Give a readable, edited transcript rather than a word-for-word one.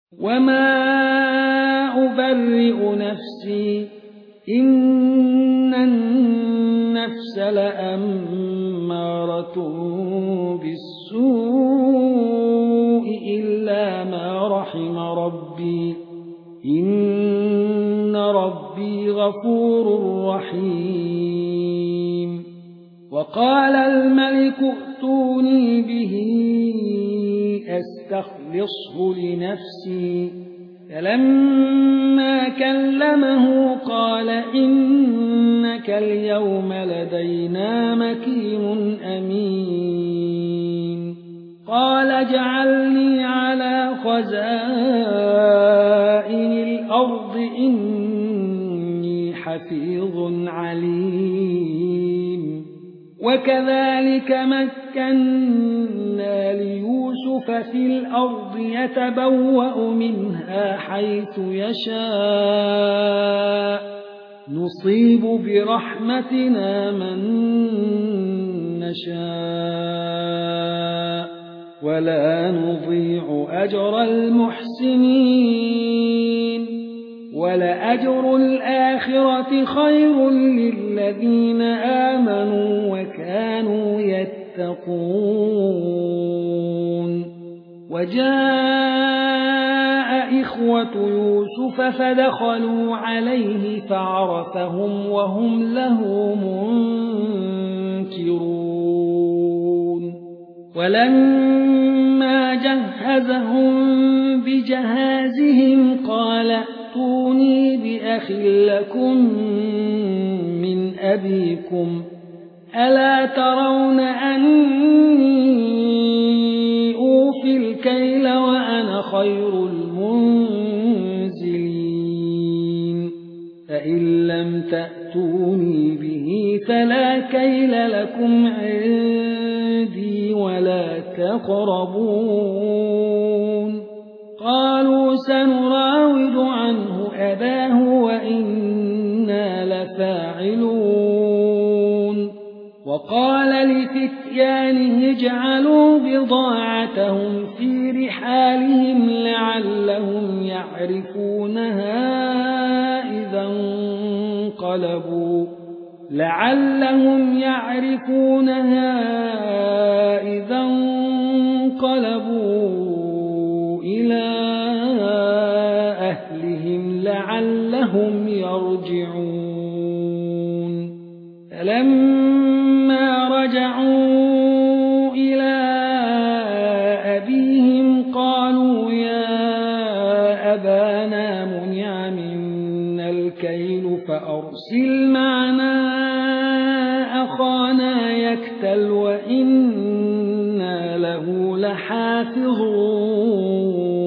وما أبرئ نفسي إن النفس لأمارة بالسوء إلا ما رحم ربي إن ربي غفور رحيم. وقال الملك ائتوني به أستخلصه لنفسي فلما كلمه قال إنك اليوم لدينا مكين أمين. قال اجعلني على خزائن الأرض إني حفيظ عليم. وكذلك مكنا ليوسف في الأرض يتبوأ منها حيث يشاء نصيب برحمتنا من نشاء ولا نضيع أجر المحسنين. ولأجر الآخرة خير للذين آمنوا وكانوا يتقون. وجاء إخوة يوسف فدخلوا عليه فعرفهم وهم له منكرون. ولما جهزهم بجهازهم قال ائتوني بأخ لكم من أبيكم ألا ترون أني أوفي الكيل وأنا خير المنزلين. فإن لم تأتوني به فلا كيل لكم عندي ولا تقربون. قالوا سنراود عنه أباه وإنا لفاعلون. وقال لفتيانه اجعلوا بضاعتهم في رحالهم لعلهم يعرفونها إذا انقلبوا إلى أهلهم لعلهم يرجعون. فلما رجعوا إلى أبيهم قالوا يا أبانا منع منا الكيل فأرسل معنا أخانا يكتل وإنا له لحافظون.